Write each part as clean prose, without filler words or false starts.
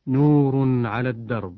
نور على الدرب،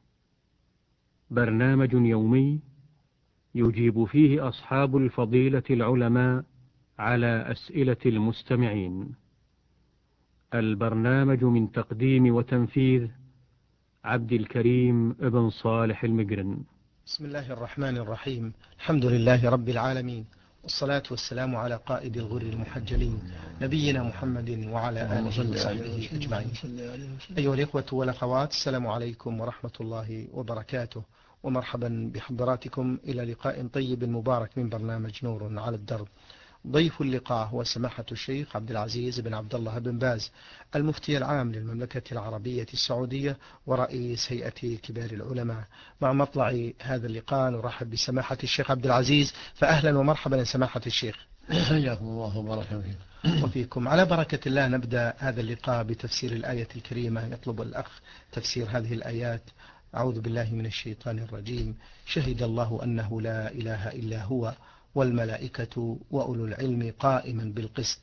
برنامج يومي يجيب فيه أصحاب الفضيلة العلماء على أسئلة المستمعين. البرنامج من تقديم وتنفيذ عبد الكريم بن صالح المقرن. بسم الله الرحمن الرحيم. الحمد لله رب العالمين، والصلاة والسلام على قائد الغر المحجلين نبينا محمد وعلى آله وصحبه أجمعين. أيها الإخوة والأخوات، السلام عليكم ورحمة الله وبركاته، ومرحبا بحضراتكم إلى لقاء طيب مبارك من برنامج نور على الدرب. ضيف اللقاء هو سماحة الشيخ عبد العزيز بن عبد الله بن باز، المفتي العام للمملكة العربية السعودية ورئيس هيئة كبار العلماء. مع مطلع هذا اللقاء نرحب بسماحة الشيخ عبد العزيز، فأهلا ومرحبا سماحة الشيخ. حياكم الله وبارك فيكم. وفيكم. على بركة الله نبدأ هذا اللقاء بتفسير الآية الكريمة. يطلب الأخ تفسير هذه الآيات. أعوذ بالله من الشيطان الرجيم. شهد الله أنه لا إله إلا هو والملائكة وأولو العلم قائما بالقسط.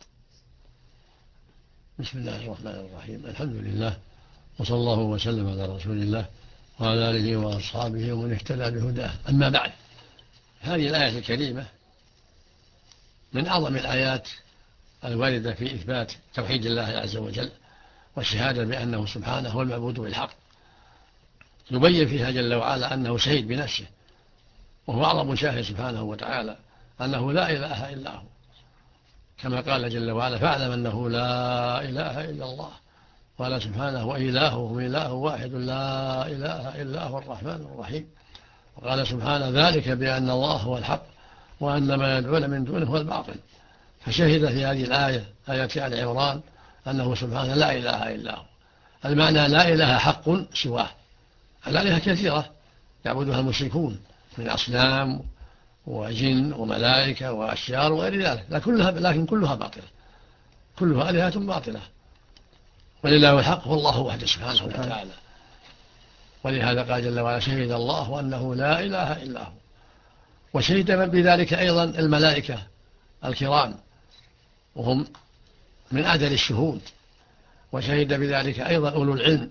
بسم الله الرحمن الرحيم. الحمد لله، وصلى الله وسلم على رسول الله وعلى آله وأصحابه ومن اهتدى بهداه. أما بعد، هذه الآية الكريمة من أعظم الآيات الواردة في إثبات توحيد الله عز وجل والشهادة بأنه سبحانه هو المعبود بالحق. يبين فيها جل وعلا أنه شهيد بنفسه، وهو أعظم شاهد سبحانه وتعالى أنه لا إله إلا هو، كما قال جل وعلا: فاعلم أنه لا إله إلا الله. قال سبحانه: وإلههم إله واحد لا إله إلا هو الرحمن الرحيم. وقال سبحانه: ذلك بأن الله هو الحق وأن ما يدعون من دونه هو الباطل. فشهد في هذه الآية، آية آل عمران، أنه سبحانه لا إله إلا هو. المعنى: لا إله حق سواه. الآلهة كثيرة يعبدها المشركون من أصنام وجن وملائكة وأشجار وغير ذلك، لكن كلها باطلة، كلها آلهة باطلة، ولله الحق والله وحده سبحانه وتعالى. ولهذا قال جل وعلا: شهد الله أنه لا إله إلا هو. وشهد بذلك أيضا الملائكة الكرام، وهم من أعدل الشهود. وشهد بذلك أيضا أولو العلم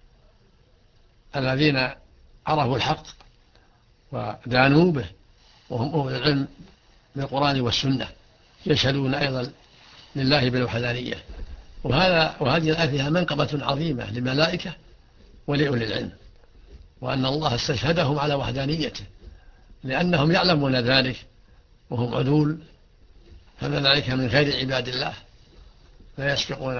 الذين عرفوا الحق ودانوا به، وهم أولو العلم بالقرآن والسنة، يشهدون أيضا لله بالوحدانية. وهذه الآية فيها منقبة عظيمة للملائكة ولأولي العلم، وأن الله استشهدهم على وحدانيته لأنهم يعلمون ذلك وهم عدول، فالملائكة من خير عباد الله لا يسبقون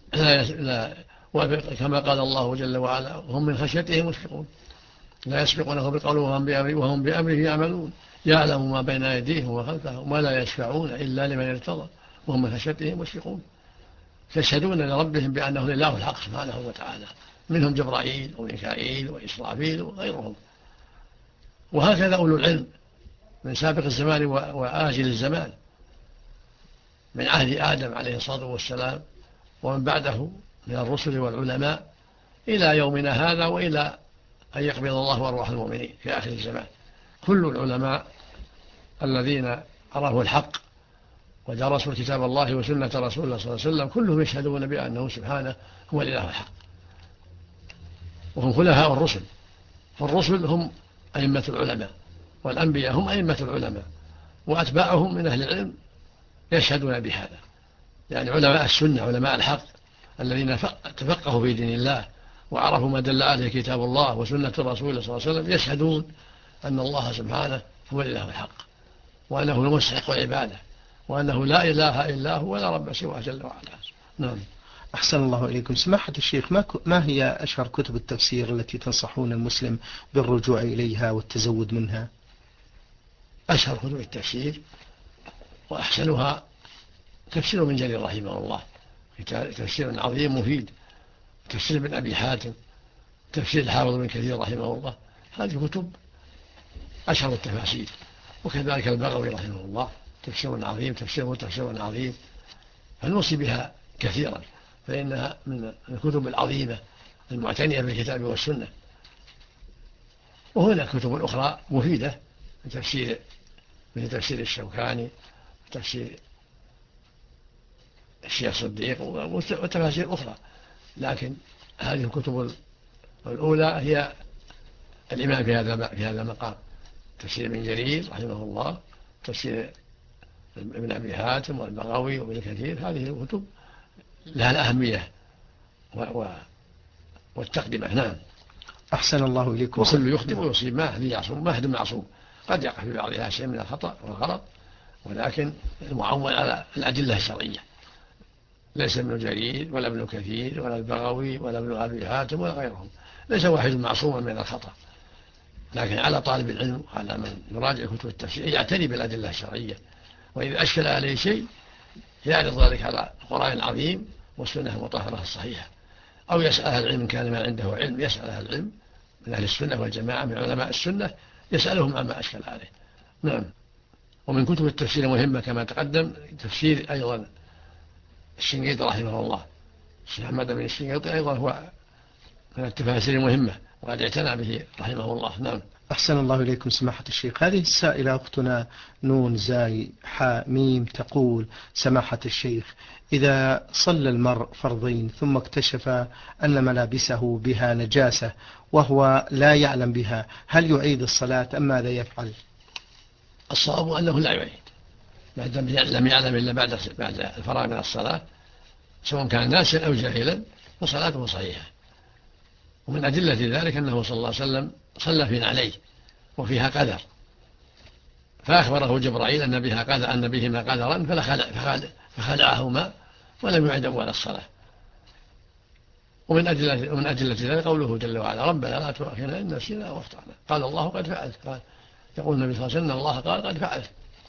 كما قال الله جل وعلا: هم من خشيته مشفقون، لا يسبقونه بالقول وهم بأمره يعملون، يعلم ما بين أيديهم وخلفهم ولا يشفعون إلا لمن ارتضى وهم من خشيته مشفقون. يشهدون لربهم بأنه لله الحق سبحانه وتعالى، منهم جبرائيل وميكائيل وإسرافيل وغيرهم. وهكذا أولو العلم من سابق الزمان وآجل الزمان، من عهد آدم عليه الصلاة والسلام ومن بعده من الرسل والعلماء إلى يومنا هذا، وإلى أن يقبض الله أرواح المؤمنين في آخر الزمان. كل العلماء الذين عرفوا الحق ودرسوا كتاب الله وسنة رسول الله صلى الله عليه وسلم كلهم يشهدون بأنه سبحانه هو الإله الحق، وهم خلفاء الرسل. فالرسل هم أئمة العلماء، والأنبياء هم أئمة العلماء، وأتباعهم من أهل العلم يشهدون بهذا. يعني علماء السنة، علماء الحق الذين تفقهوا في دين الله وعرفوا ما دل عليه كتاب الله وسنة الرسول صلى الله عليه وسلم، يشهدون أن الله سبحانه هو الإله الحق، وأنه المستحق العبادة، وأنه لا إله إلا هو ولا رب سواه جل وعلا. نعم. أحسن الله إليكم. سماحة الشيخ، ما هي أشهر كتب التفسير التي تنصحون المسلم بالرجوع إليها والتزود منها؟ أشهر كتب التفسير وأحسنها تفسير ابن جرير رحمه الله، تفسير عظيم مفيد، تفسير ابن أبي حاتم، تفسير الحافظ بن كثير رحمه الله. هذه كتب أشهر التفاسير. وكذلك البغوي رحمه الله تفسير عظيم، تفسير عظيم، فنوصي بها كثيرا، فإنها من الكتب العظيمة المعتنية بالكتاب والسنة. وهناك كتب أخرى مفيدة مثل تفسير الشوكاني، تفسير الشيخ صديق، وتفاسير أخرى، لكن هذه الكتب والأولى هي الإمام في هذا المقام، تفسير ابن جرير رحمه الله، تفسير ابن أبي حاتم والبغوي وابن كثير. هذه الكتب لها الأهمية والتقدمة. نعم. أحسن الله إليكم. وكل يخطئ ويصيب، ما أحد معصوم، قد يقع في بعضها شيء من الخطأ والغلط، ولكن المعول على الأدلة الشرعية. ليس ابن جرير ولا ابن كثير ولا البغوي ولا ابن أبي حاتم ولا غيرهم، ليس واحد معصوما من الخطأ، لكن على طالب العلم وعلى من يراجع كتب التفسير يعتني بالأدلة الشرعية، وإذا أشكل عليه شيء يعرض ذلك على القرآن العظيم والسنة المطهرة الصحيحة، أو يسأل أهل العلم، كان ما عنده علم يسأل أهل العلم من أهل السنة والجماعة من علماء السنة، يسألهم عما أشكل عليه. نعم. ومن كتب التفسير مهمة كما تقدم تفسير أيضا الشنقيطي رحمه الله، الشيخ محمد بن الشنقيطي أيضا هو من التفاسير المهمة وقد اعتنى به رحمه الله. نعم. أحسن الله إليكم سماحة الشيخ. هذه السائلة أختنا نون زاي حاء ميم تقول: سماحة الشيخ، إذا صلى المرء فرضين ثم اكتشف أن ملابسه بها نجاسة وهو لا يعلم بها، هل يعيد الصلاة أم ماذا يفعل؟ الصواب أنه لا يعيد، لم يعلم إلا بعد الفراغ من الصلاة، سواء كان ناسيا أو جاهلا فصلاته صحيحة. ومن أدلة ذلك أنه صلى الله عليه وسلم صلى في نعليه وفيها قدر، فأخبره جبرائيل أن بهما قدرا فخلعهما ولم يعد أول الصلاة. ومن أدلة ذلك قوله جل وعلا: ربنا لا تؤاخذنا إن نسينا أو أخطأنا، قال الله قد فعلت. قال يقول النبي صلى الله عليه وسلم: الله قال قد فعلت.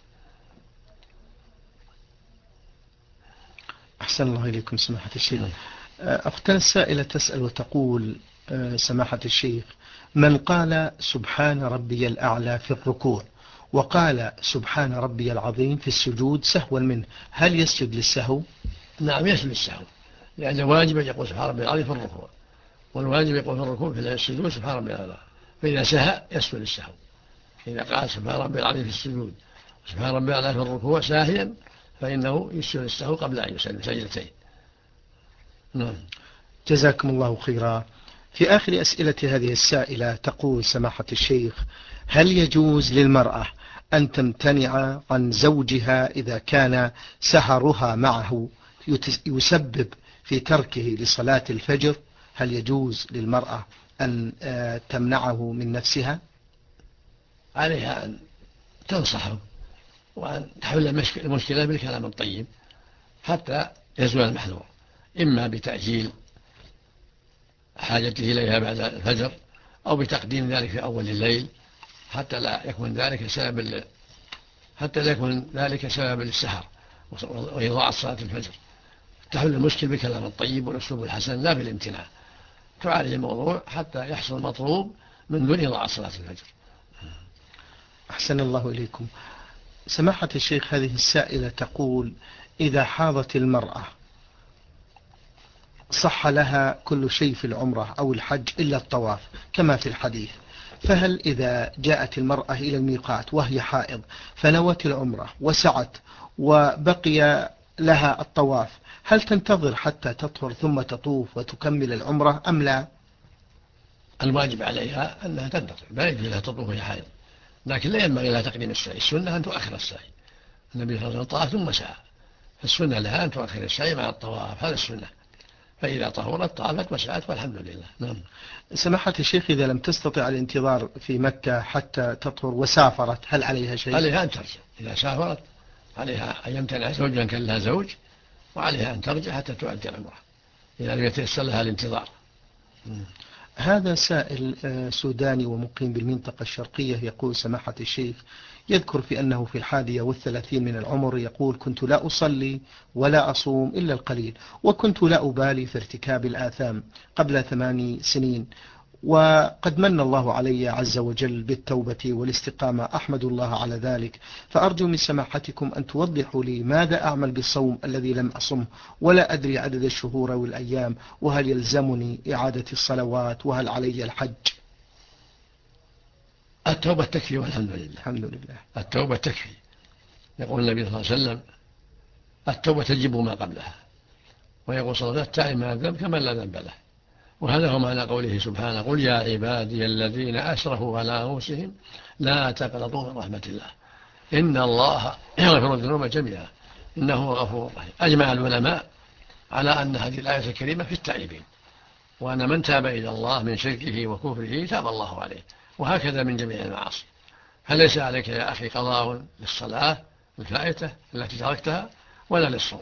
أحسن الله إليكم سماحة الشيخ. أختنا السائلة تسأل وتقول: سماحة الشيخ، من قال سبحان ربي الأعلى في الركوع وقال سبحان ربي العظيم في السجود سهوا منه، هل يسجد للسهو؟ نعم، يسجد للسهو، لأن الواجب يقول سبحان ربي العظيم في الركوع، والواجب يقول في الركوع في السجود سبحان ربي الأعلى، فإذا سهى يسجد للسهو. إذا قال سبحان ربي العظيم في السجود سبحان ربي الأعلى في الركوع ساهيا فإنه يسجد للسهو قبل أن يسلم سجدتين. نعم. جزاكم الله خيرا. في آخر أسئلة هذه السائلة تقول: سماحة الشيخ، هل يجوز للمرأة أن تمتنع عن زوجها إذا كان سهرها معه يسبب في تركه لصلاة الفجر؟ هل يجوز للمرأة أن تمنعه من نفسها؟ عليها أن تنصحه وأن تحل المشكلة بالكلام الطيب حتى يزول المحذور، إما بتأجيل حاجته إليها بعد الفجر أو بتقديم ذلك في أول الليل حتى لا يكون ذلك سبب للسهر وإضاعة صلاة الفجر. تحل المشكل بالكلام الطيب والأسلوب الحسن لا بالامتناع، تعالج الموضوع حتى يحصل المطلوب من دون إضاعة صلاة الفجر. أحسن الله إليكم سماحة الشيخ. هذه السائلة تقول: إذا حاضت المرأة صح لها كل شيء في العمرة أو الحج إلا الطواف كما في الحديث، فهل إذا جاءت المرأة إلى الميقات وهي حائض فنوت العمرة وسعت وبقي لها الطواف، هل تنتظر حتى تطهر ثم تطوف وتكمل العمرة أم لا؟ الواجب عليها أنها تنتظر، لا يجوز لها تطوف وهي حائض، لكن لا ينبغي لها تقديم السعي. السنة أن تؤخر السعي، النبي صلى الله عليه وسلم طاف ثم سعى، فالسنة لها أن تؤخر السعي مع الطواف، هذا السنة، فإذا طهرت طافت وسعت والحمد لله. نعم. سماحة الشيخ، إذا لم تستطع الانتظار في مكة حتى تطهر وسافرت هل عليها شيء؟ عليها أن ترجع، إذا سافرت عليها أن يمتنع زوجها كان لها زوج، وعليها أن ترجع حتى تؤدي العمرة إذا لم يتيسر لها الانتظار. هذا سائل سوداني ومقيم بالمنطقة الشرقية يقول: سماحة الشيخ، يذكر في أنه في 31 من العمر يقول: كنت لا أصلي ولا أصوم إلا القليل، وكنت لا أبالي في ارتكاب الآثام قبل 8 سنين، وقد من الله علي عز وجل بالتوبة والاستقامة، أحمد الله على ذلك، فأرجو من سماحتكم أن توضحوا لي ماذا أعمل بالصوم الذي لم أصم ولا أدري عدد الشهور والأيام، وهل يلزمني إعادة الصلوات، وهل علي الحج؟ التوبة تكفي والحمد لله. الحمد لله. التوبة تكفي، يقول النبي صلى الله عليه وسلم: التوبة تجب ما قبلها، ويقول صلى الله عليه وسلم: التائب من الذنب كمن لا ذنب له. وهذا هو معنى قوله سبحانه قل يا عبادي الذين أسرفوا على أنفسهم لا تقنطوا من رحمة الله إن الله يغفر الذنوب جميعا إنه هو غفور رحيم. أجمع العلماء على أن هذه الآية الكريمة في التائبين، وأن من تاب إلى الله من شركه وكفره تاب الله عليه، وهكذا من جميع المعاصي. فليس عليك يا أخي قضاء للصلاة الفائتة التي تركتها ولا للصوم.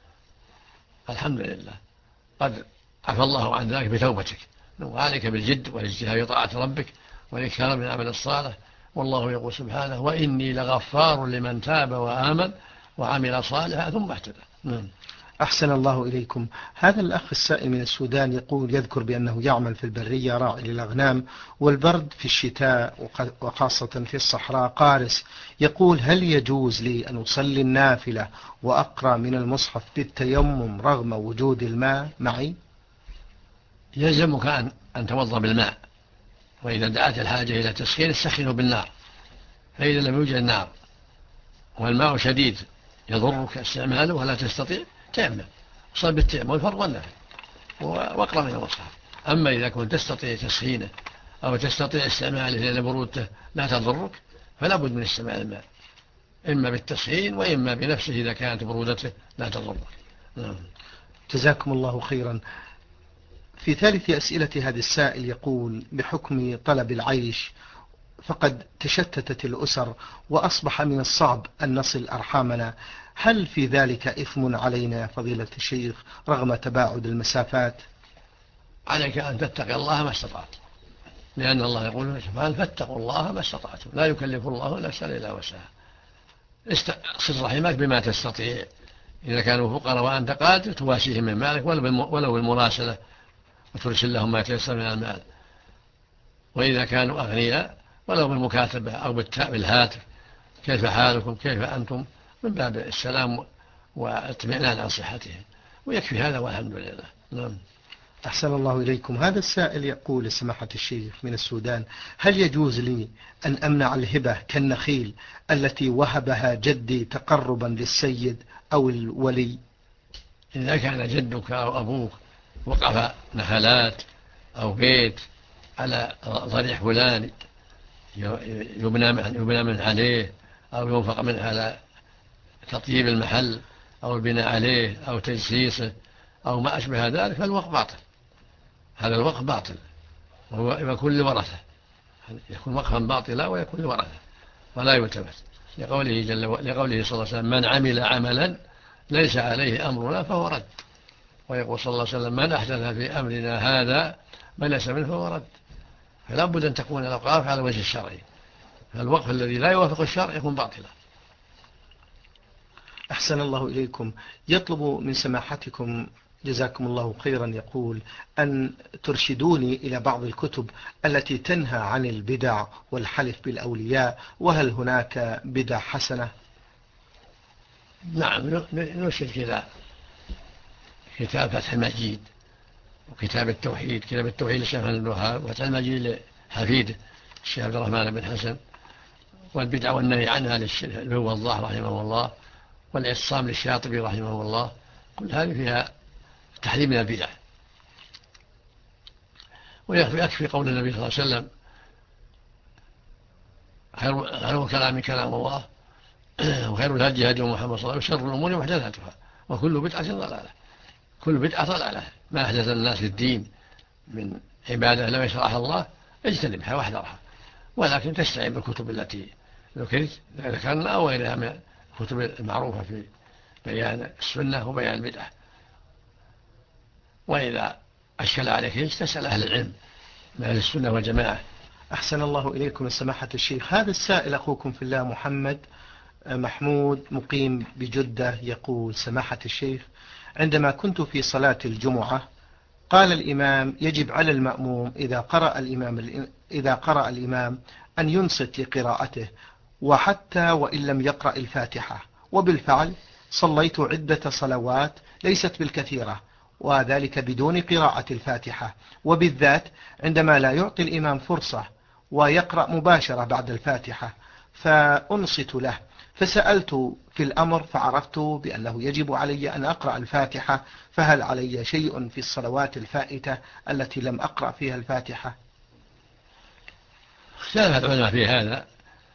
الحمد لله قد عفى الله عن ذلك بتوبتك، وعليك بالجد والاجتهاد في طاعة ربك والإكثار من العمل الصالح. والله يقول سبحانه وإني لغفار لمن تاب وآمن وعمل صالحا ثم اهتدى. أحسن الله إليكم. هذا الأخ السائل من السودان يقول يذكر بأنه يعمل في البرية راعي للأغنام، والبرد في الشتاء وخاصة في الصحراء قارس. يقول هل يجوز لي أن أصلي النافلة وأقرأ من المصحف بالتيمم رغم وجود الماء معي؟ يلزمك أن توضأ بالماء، وإذا دعت الحاجة إلى تسخين استخدمه بالنار، فإذا لم يوجد النار والماء شديد يضرك استعماله ولا تستطيع تيمم، صل بالتيمم والفرض والنفل واقرأ من المصحف. أما إذا كنت تستطيع تسخينه أو تستطيع استعماله لأن برودته لا تضرك فلا بد من استعمال الماء، إما بالتسخين وإما بنفسه إذا كانت برودته لا تضرك. جزاكم الله خيرا. في ثالث أسئلة هذا السائل يقول بحكم طلب العيش فقد تشتتت الأسر وأصبح من الصعب أن نصل أرحامنا، هل في ذلك إثم علينا يا فضيلة الشيخ رغم تباعد المسافات؟ عليك أن تتقي الله ما استطعت، لأن الله يقول فاتقوا الله ما استطعتم لا يكلف الله نفسا إلا وسعها. صل رحمك بما تستطيع، إذا كانوا فقراء وأنت قادر تواسيهم من مالك ولو بالمراسلة وترسل لهم ما يتيسر من المال، وإذا كانوا أغنياء ولو بالمكاتبة أو بالهاتف كيف حالكم كيف أنتم، من باب السلام واطمئنان عن صحتهم، ويكفي هذا والحمد لله. نعم. أحسن الله إليكم. هذا السائل يقول سماحة الشيخ من السودان هل يجوز لي أن أمنع الهبة كالنخيل التي وهبها جدي تقربا للسيد أو الولي؟ إذا كان جدك أو أبوك وقف نخلات أو بيت على ضريح فلان يبنى من عليه أو ينفق منه على تطييب المحل أو البناء عليه أو تجسيسه أو ما أشبه ذلك فالوقف باطل، هذا الوقف باطل وهو يكون لورثة، يكون وقفا باطلا ويكون لورثة ولا يلتفت، لقوله صلى الله عليه وسلم من عمل عملا ليس عليه أمرنا فهو رد، ويقول صلى الله عليه وسلم من أحدث في أمرنا هذا ما ليس منه فهو رد. فلا بد أن تكون الأوقاف على وجه الشرعي، فالوقف الذي لا يوافق الشرع يكون باطلا. أحسن الله إليكم. يطلب من سماحتكم جزاكم الله خيرا يقول أن ترشدوني إلى بعض الكتب التي تنهى عن البدع والحلف بالأولياء، وهل هناك بدع حسنة؟ نعم نرشد كذا كتاب فتح المجيد وكتاب التوحيد، كتاب التوحيد للشيخ محمد بن الوهاب، وفتح المجيد لحفيده الشيخ عبد الرحمن بن حسن، والبدع والنهي عنها للهو الضاح رحمه الله، والاعتصام للشاطبي رحمه الله، كل هذه فيها تحريم من البدع. ويكفي قول النبي صلى الله عليه وسلم خير كلام كلام الله وخير الهدي هدي محمد صلى الله عليه وسلم وشر الأمور محدثاتها وكل بدعة ضلالة. كل بدعة ضلالة، ما أحدث الناس في الدين من عبادة لم يشرعها الله اجتنبها واحذرها، ولكن تستعين بالكتب التي ذكرنا أو غيرها من الكتب المعروفة في بيان السنة وبيان البدعة. وإذا أشكل عليك تسأل أهل العلم من أهل السنة والجماعة. أحسن الله إليكم سماحة الشيخ. هذا السائل أخوكم في الله محمد محمود مقيم بجدة يقول سماحة الشيخ عندما كنت في صلاة الجمعة قال الإمام يجب على المأموم إذا قرأ الإمام أن ينصت لقراءته وحتى وإن لم يقرأ الفاتحة، وبالفعل صليت عدة صلوات ليست بالكثيرة وذلك بدون قراءة الفاتحة، وبالذات عندما لا يعطي الإمام فرصة ويقرأ مباشرة بعد الفاتحة فأنصت له، فسألت في الأمر فعرفت بأنه يجب علي أن أقرأ الفاتحة، فهل علي شيء في الصلوات الفائتة التي لم أقرأ فيها الفاتحة؟ اختلف العلماء في هذا.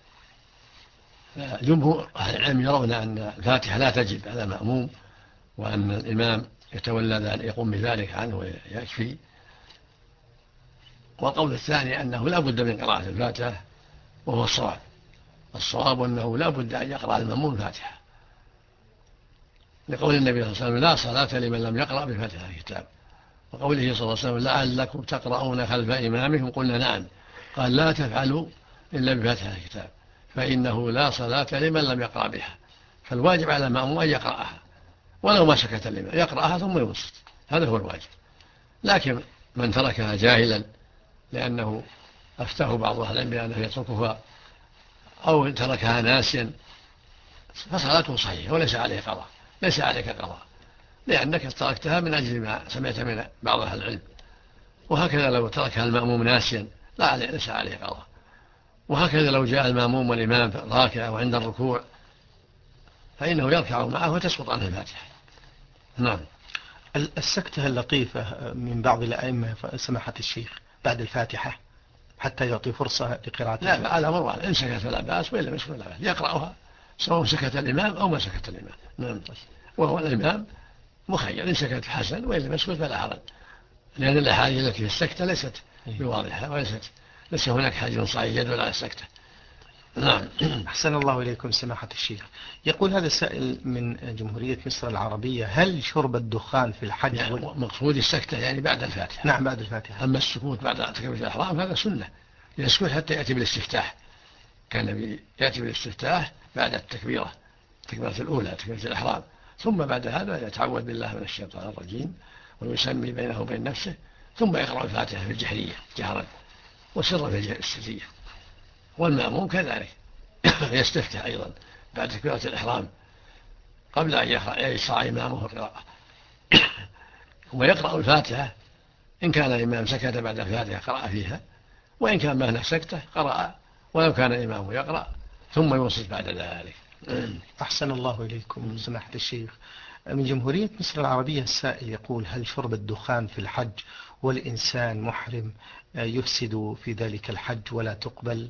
جمهور أهل العلم يرون أن الفاتحة لا تجب على مأموم، وأن الإمام يتولى ذلك يقوم بذلك عنه ويكفي. والقول الثاني أنه لا بد من قراءة الفاتحة، وهو الصواب أنه لا بد أن يقرأ المأموم الفاتحة، لقول النبي صلى الله عليه وسلم: لا صلاة لمن لم يقرأ بفاتحة الكتاب. وقوله صلى الله عليه وسلم: لعلكم تقرؤون خلف إمامكم. قلنا: نعم. قال: لا تفعلوا إلا بفاتحة الكتاب، فإنه لا صلاة لمن لم يقرأ بها. فالواجب على المأموم أن يقرأها، ولو ما سكت الإمام يقرأها ثم ينصت، هذا هو الواجب. لكن من تركها جاهلا لأنه أفتاه بعض أهل العلم بأنه يتركها، أو تركها ناسيا، فصلاته صحيحة وليس عليه قضاء، ليس عليك قضاء، لأنك تركتها من أجل ما سمعت من بعض أهل العلم. وهكذا لو تركها المأموم ناسيا ليس عليه قضاء. وهكذا لو جاء المأموم والإمام راكع وعند الركوع فإنه يركع معه وتسقط عنه الفاتحة. نعم. السكتة اللطيفة من بعض الأئمة سماحة الشيخ بعد الفاتحة حتى يعطي فرصة لقراءة. لا، على أمر واحد، إن سكت فلا بأس وإن لم يسكت فلا بأس، يقرأها سواء سكت الإمام أو ما سكت الإمام. نعم. وهو الإمام مخير، إن سكت حسن وإن لم يسكت فلا حرج، لأن الأحاديث التي في السكتة ليست بواضحة، ليس هناك حديث صحيح يدل على السكتة. نعم. أحسن الله إليكم سماحة الشيخ. يقول هذا السائل من جمهورية مصر العربية: هل شرب الدخان في الحج يعني مقصود السكتة يعني بعد الفاتحة؟ نعم، بعد الفاتحة. أما السكوت بعد تكبيرة الإحرام هذا سنة، يسكت حتى يأتي بالاستفتاح. كان النبي يأتي بالاستفتاح بعد التكبيرة الأولى، تكبيرة الإحرام، ثم بعد هذا يتعوذ بالله من الشيطان الرجيم ويسمي بينه وبين نفسه، ثم يقرأ الفاتحة في الجهرية جهرا وسرا في السرية. والمأموم كذلك يستفتح أيضا بعد تكبيرة الإحرام قبل أن يشرع إمامه القراءة، ويقرأ الفاتحة. إن كان الإمام سكت بعد الفاتحة قرأ فيها، وإن كان ما هناك سكتة قرأ ولو كان الإمام يقرأ ثم ينصت بعد ذلك. أحسن الله إليكم سماحة الشيخ. من جمهورية مصر العربية السائل يقول: هل شرب الدخان في الحج والإنسان محرم يفسد في ذلك الحج ولا تقبل؟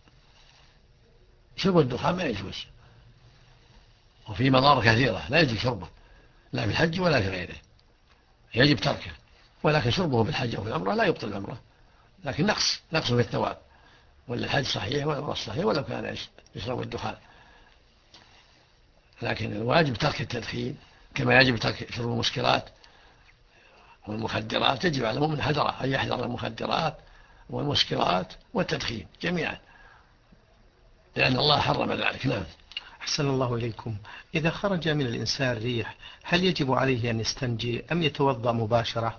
شرب الدخان ما يجوز، وفي مضار كثيرة لا يجوز شربه، لا في الحج ولا في غيره، يجب تركه. ولكن شربه في الحج أو في العمرة لا يبطل العمرة، لكن نقص في الثواب، ولا الحج صحيح والعمرة صحيح ولو كان يشرب الدخان. لكن الواجب ترك التدخين، كما يجب ترك شرب المسكرات والمخدرات. يجب على المؤمن حذره أن يحذر المخدرات والمسكرات والتدخين جميعا، لأن الله حرم ذلك. نعم. أحسن الله إليكم. إذا خرج من الإنسان ريح هل يجب عليه أن يستنجي أم يتوضأ مباشرة؟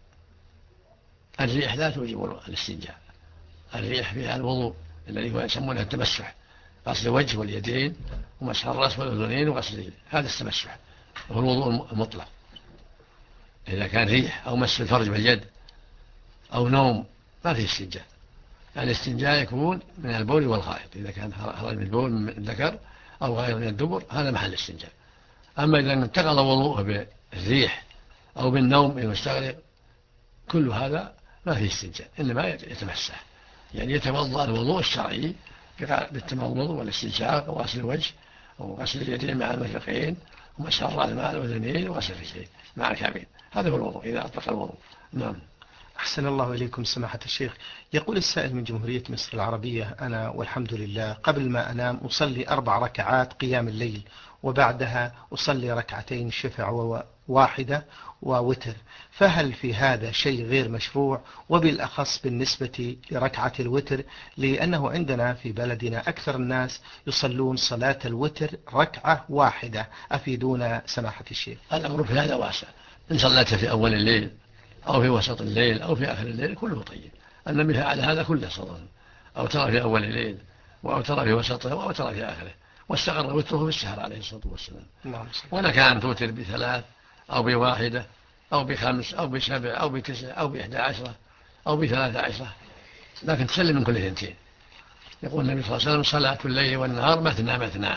الريح لا توجب الاستنجاء، الريح فيها الوضوء الذي هو يسمونه التمسح، غسل الوجه واليدين ومسح الرأس والأذنين وغسل اليدين، هذا التمسح وهو الوضوء المطلق. إذا كان ريح أو مس الفرج باليد أو نوم ما فيه استنجاء. يعني الاستنجاء يكون من البول والغائط، إذا كان خرج من البول من الذكر أو غائط من الدبر هذا محل الاستنجاء. أما إذا انتقل وضوءه بالريح أو بالنوم المستغرق كل هذا ما فيه استنجاء، إنما يتمسح، يعني يتوضأ الوضوء الشرعي بالتمضمض والاستنشاق وغسل الوجه وغسل اليدين مع المرفقين ومسح الرأس مع الأذنين وغسل الرجلين مع الكعبين، هذا هو الوضوء إذا أطلق الوضوء. نعم. أحسن الله إليكم سماحة الشيخ. يقول السائل من جمهورية مصر العربية: أنا والحمد لله قبل ما أنام أصلي 4 ركعات قيام الليل، وبعدها أصلي 2 ركعتين شفع واحدة ووتر، فهل في هذا شيء غير مشروع؟ وبالأخص بالنسبة لركعة الوتر، لأنه عندنا في بلدنا أكثر الناس يصلون صلاة الوتر 1 ركعة، أفيدونا سماحة الشيخ. الأمر في هذا واسع، إن صليت في أول الليل أو في وسط الليل أو في آخر الليل كله طيب، أن مثل على هذا كله صلاة، أو ترى في أول الليل أو ترى في وسطه أو ترى في آخره، واستقر وتره في السهر عليه الصلاة والسلام. ولك أن توتر ب3 أو ب1 أو ب5 أو ب7 أو ب9 أو ب11 أو ب13، لكن تسلم من كل 2. يقول النبي صلى الله عليه وسلم: صلاة الليل والنهار مثنى مثنى،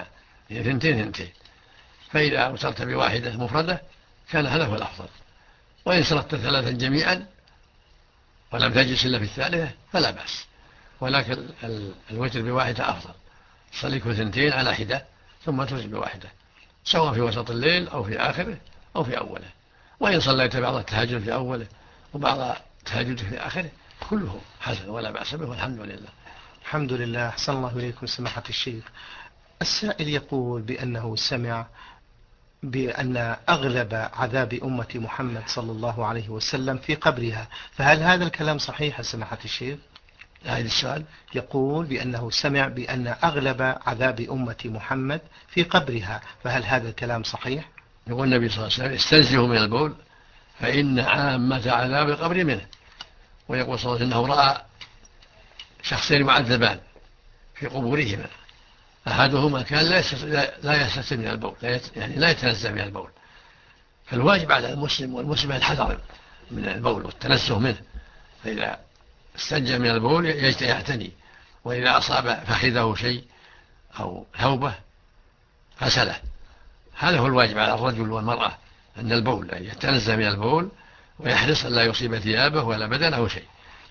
هي ثنتين. فإذا أوترت بواحدة مفردة كان هذا هو الأفضل، وإن سردت ثلاثا جميعا ولم تجلس إلا في الثالثة فلا بأس، ولكن الوتر بواحدة أفضل. صلي كل ثنتين على حدة ثم توتر بواحدة، سواء في وسط الليل أو في آخره أو في أوله. وإن صليت بعض التهجد في أوله وبعض التهجد في آخره كله حسن ولا بأس به، والحمد لله. الحمد لله. أحسن الله إليكم سماحة الشيخ. السائل يقول بأنه سمع بأن أغلب عذاب أمة محمد صلى الله عليه وسلم في قبرها، فهل هذا الكلام صحيح سماحة الشيخ؟ هذا السؤال يقول بأنه سمع بأن أغلب عذاب أمة محمد في قبرها، فهل هذا الكلام صحيح؟ يقول النبي صلى الله عليه وسلم استنزهوا من البول فإن عامة عذاب القبر منه. ويقول صلى الله عليه وسلم إنه رأى شخصين معذبان في قبورهما، أحدهما كان لا يستتر من البول، يعني لا يتنزه من البول. فالواجب على المسلم والمسلمة الحذر من البول والتنزه منه، فإذا استنجى من البول يعتني، وإذا أصاب فخذه شيء أو ثوبه غسله. هذا هو الواجب على الرجل والمرأة، أن البول يتنزه من البول ويحرص أن لا يصيب ثيابه ولا بدنه شيء.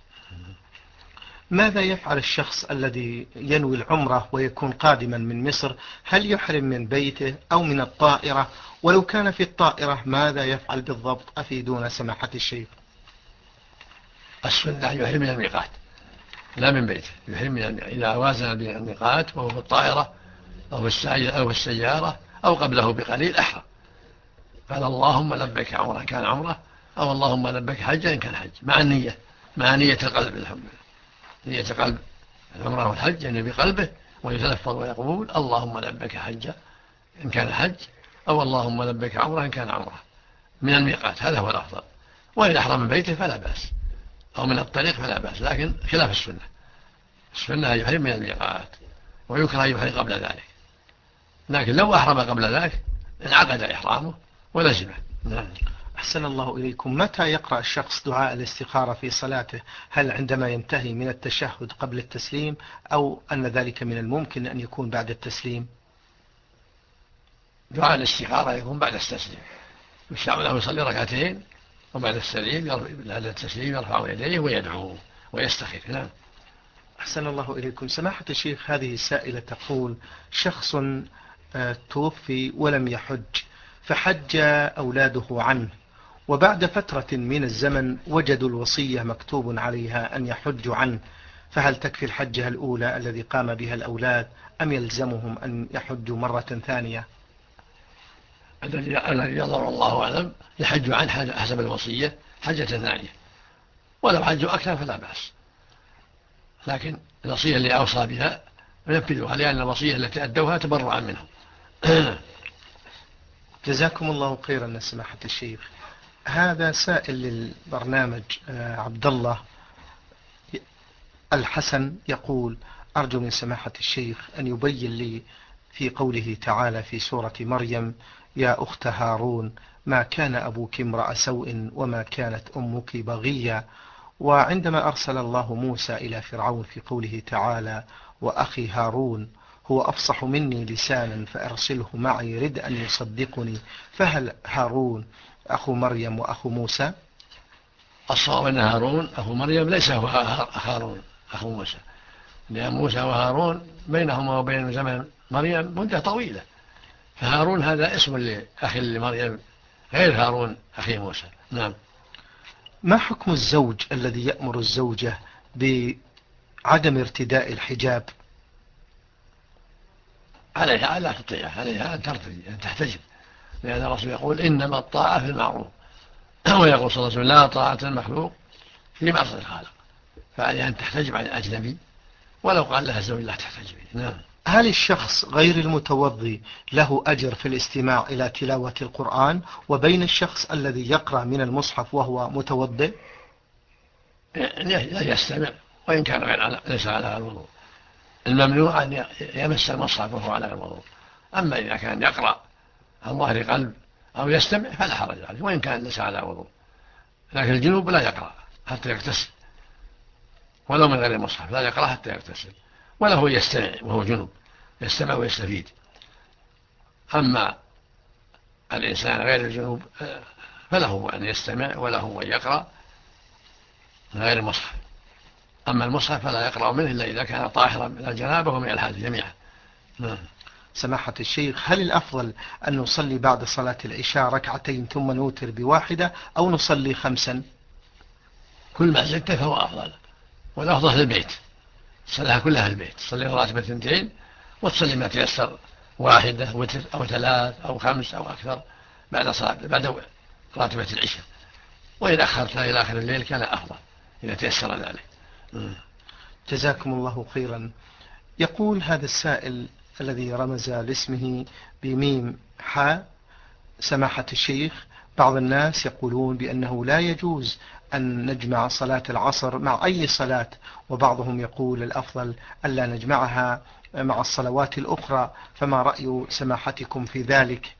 ماذا يفعل الشخص الذي ينوي العمرة ويكون قادما من مصر؟ هل يحرم من بيته أو من الطائرة؟ ولو كان في الطائرة ماذا يفعل بالضبط؟ أفيدونا سماحة الشيخ. السنة يحرم من الميقات لا من بيته، يحرم من الميقات إذا وازن بالميقات وهو في الطائرة أو في السيارة أو قبله بقليل أحرم، قال اللهم لبيك عمرة كان عمرة، أو اللهم لبيك حجا إن كان حج، مع نية القلب. الحمد لله، نية قلب العمرة والحج يعني بقلبه، ويتلفظ ويقول اللهم لبيك حجا إن كان حج، أو اللهم لبيك عمرة إن كان عمرة من الميقات، هذا هو الأفضل. وإن أحرم من بيته فلا بأس، أو من الطريق فلا بأس، لكن خلاف السنة. السنة يحرم من الميقات، ويكره يحرم قبل ذلك، لكن لو أحرم قبل ذلك انعقد إحرامه ولزمه. نعم. أحسن الله إليكم. متى يقرأ الشخص دعاء الاستخارة في صلاته؟ هل عندما ينتهي من التشهد قبل التسليم، أو أن ذلك من الممكن أن يكون بعد التسليم؟ دعاء الاستخارة يكون بعد التسليم، يشرع له يصلي ركعتين وبعد التسليم يرفع يديه ويدعو ويستخير. نعم. أحسن الله إليكم سماحة الشيخ. هذه السائلة تقول شخص توفي ولم يحج، فحج أولاده عنه، وبعد فترة من الزمن وجدوا الوصية مكتوب عليها أن يحجوا عنه، فهل تكفي الحجة الأولى الذي قام بها الأولاد، أم يلزمهم أن يحجوا مرة ثانية؟ الذي يظهر الله أعلم يحج عن حسب الوصية حجة ثانية، ولو حجوا أكثر فلا بأس، لكن الوصية اللي أوصى بها ينفذوها، لأن الوصية التي أدوها تبرعا منهم. جزاكم الله خيرا سماحة الشيخ. هذا سائل للبرنامج عبد الله الحسن يقول أرجو من سماحة الشيخ أن يبين لي في قوله تعالى في سورة مريم يا أخت هارون ما كان أبوك امرأ سوء وما كانت أمك بغيا، وعندما أرسل الله موسى إلى فرعون في قوله تعالى وأخي هارون هو أفصح مني لسانا فأرسله معي رد أن يصدقني، فهل هارون أخو مريم وأخو موسى؟ الصواب أن هارون أخو مريم ليس هو هارون أخو موسى، لأن موسى وهارون بينهما وبين زمن مريم مدة طويلة، فهارون هذا اسم لأخ لمريم غير هارون أخي موسى. نعم. ما حكم الزوج الذي يأمر الزوجة بعدم ارتداء الحجاب؟ عليها ألا تطيعه، عليها أن ترتدي أن تحتجب، لأن الرسول يقول إنما الطاعة في المعروف، ويقول صلى الله عليه وسلم لا طاعة المخلوق في معصية الخالق، فعليها أن تحتجب عن الأجنبي ولو قال لها الزوج لا تحتجبي. نعم. هل الشخص غير المتوضي له أجر في الاستماع إلى تلاوة القرآن وبين الشخص الذي يقرأ من المصحف وهو متوضئ؟ لا يستمع وإن كان ليس على الوضوء، الممنوع أن يمس المصحف وهو على الوضوء، أما إذا كان يقرأ عن ظهر قلب أو يستمع فلا حرج عليه وإن كان ليس على وضوء، لكن الجنوب لا يقرأ حتى يغتسل، ولو من غير المصحف لا يقرأ حتى يغتسل، وله يستمع وهو جنوب، يستمع ويستفيد. أما الإنسان غير الجنوب فله أن يستمع وله أن يقرأ من غير المصحف. أما المصحف فلا يقرأ منه إلا إذا كان طاهرا من الجنابة ومن الحدث جميعا. سماحة الشيخ، هل الأفضل أن نصلي بعد صلاة العشاء ركعتين ثم نوتر بواحدة أو نصلي 5؟ كل ما زدت فهو أفضل، والأفضل في البيت، تصليها كلها في البيت، تصلي راتبة 2 وتصلي ما تيسر، 1 وتر أو 3 أو 5 أو أكثر بعد راتبة العشاء. وإذا أخرتها إلى آخر الليل كان أفضل إذا تيسر ذلك. جزاكم الله خيرا. يقول هذا السائل الذي رمز لاسمه بميم حاء: سماحة الشيخ، بعض الناس يقولون بأنه لا يجوز أن نجمع صلاة العصر مع أي صلاة، وبعضهم يقول الأفضل ألا نجمعها مع الصلوات الأخرى، فما رأي سماحتكم في ذلك؟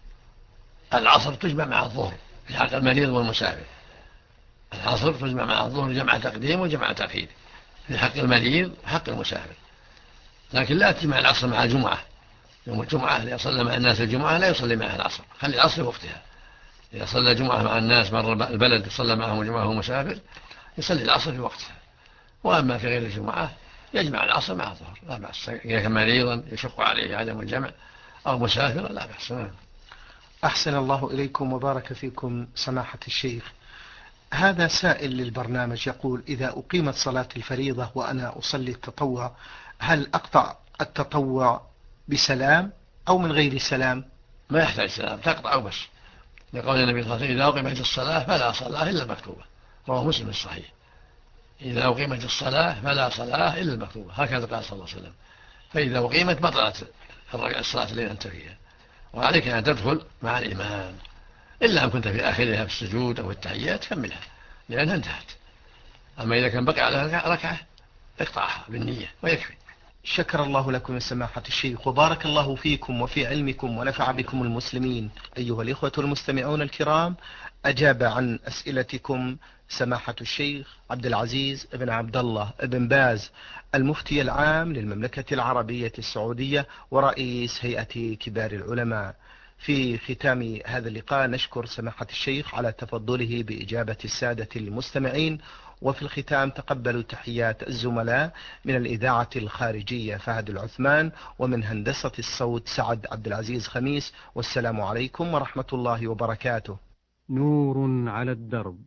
العصر تجمع مع الظهر في حق المريض والمسافر. العصر تجمع مع الظهر جمع تقديم وجمع تأخير في حق المريض وحق المسافر، لكن لا تجمع العصر مع الجمعة. يوم الجمعة إذا صلى مع الناس الجمعة لا يصلي معها العصر، خلي العصر في وقتها. إذا صلى الجمعة مع الناس مر البلد صلى معهم الجمعة وهو مسافر يصلي العصر في وقتها. وأما في غير الجمعة يجمع العصر مع الظهر لا بأس، إذا كان مريضا يشق عليه عدم الجمع أو مسافر لا بأس. أحسن الله إليكم وبارك فيكم سماحة الشيخ. هذا سائل للبرنامج يقول: إذا أقيمت صلاة الفريضة وأنا أصلي التطوع، هل أقطع التطوع بسلام أو من غير سلام؟ ما يحتاج سلام، تقطع بس، لقول النبي صلى الله عليه وسلم: إذا أقيمت الصلاة فلا صلاة إلا المكتوبة، رواه مسلم الصحيح. إذا أقيمت الصلاة فلا صلاة إلا المكتوبة، هكذا قال صلى الله عليه وسلم. فإذا أقيمت بطلت الصلاة التي أنت فيها، وعليك أن تدخل مع الإمام، إلا أن كنت في آخرها في السجود أو في التحيات كملها لأنها انتهت. أما إذا كان بقي على ركعة اقطعها بالنية ويكفي. شكر الله لكم يا سماحة الشيخ، وبارك الله فيكم وفي علمكم ونفع بكم المسلمين. أيها الإخوة المستمعون الكرام، أجاب عن أسئلتكم سماحة الشيخ عبد العزيز بن عبد الله بن باز، المفتي العام للمملكة العربية السعودية ورئيس هيئة كبار العلماء. في ختام هذا اللقاء نشكر سماحة الشيخ على تفضله بإجابة السادة المستمعين. وفي الختام تقبلوا تحيات الزملاء من الإذاعة الخارجية فهد العثمان، ومن هندسة الصوت سعد عبد العزيز خميس، والسلام عليكم ورحمة الله وبركاته. نور على الدرب،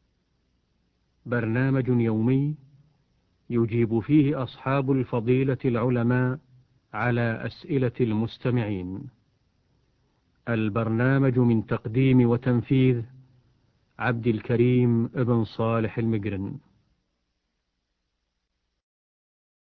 برنامج يومي يجيب فيه أصحاب الفضيلة العلماء على أسئلة المستمعين. البرنامج من تقديم وتنفيذ عبد الكريم ابن صالح المقرن.